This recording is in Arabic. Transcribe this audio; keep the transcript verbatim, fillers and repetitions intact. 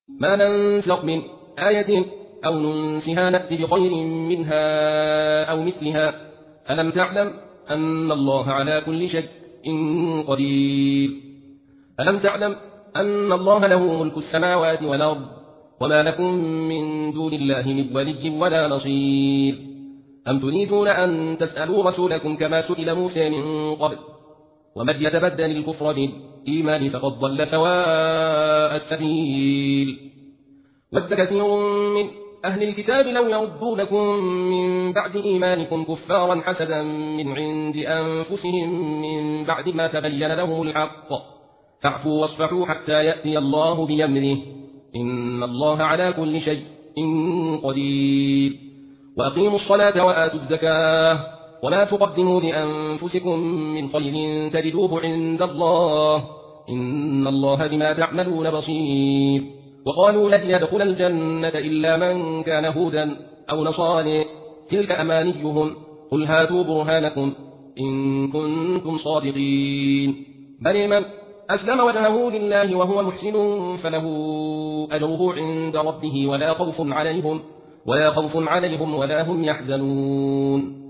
ما ننسخ من آية أو ننسها نأتي بخير منها أو مثلها ألم تعلم أن الله على كل شيء قدير ألم تعلم أن الله له ملك السماوات والأرض وما لكم من دون الله من ولي ولا نصير أم تريدون أن تسألوا رسولكم كما سئل موسى من قبل ومن يتبدل الكفر بالإيمان فقد ضل سواء السبيل ود كثير من أهل الكتاب لو يردونكم من بعد إيمانكم كفارا حسدا من عند أنفسهم من بعد ما تبين لهم الحق فاعفوا واصفحوا حتى يأتي الله بأمره إن الله على كل شيء قدير وأقيموا الصلاة وآتوا الزكاة ولا تقدموا لأنفسكم من خير تجدوه عند الله إن الله بما تعملون بصير وقالوا لن يدخل الجنة إلا من كان هودا أو نصارى تلك أمانيهم قل هاتوا برهانكم إن كنتم صادقين بل من أسلم وجهه لله وهو محسن فله أجره عند ربه ولا خوف عليهم ولا خوف عليهم ولا هم يحزنون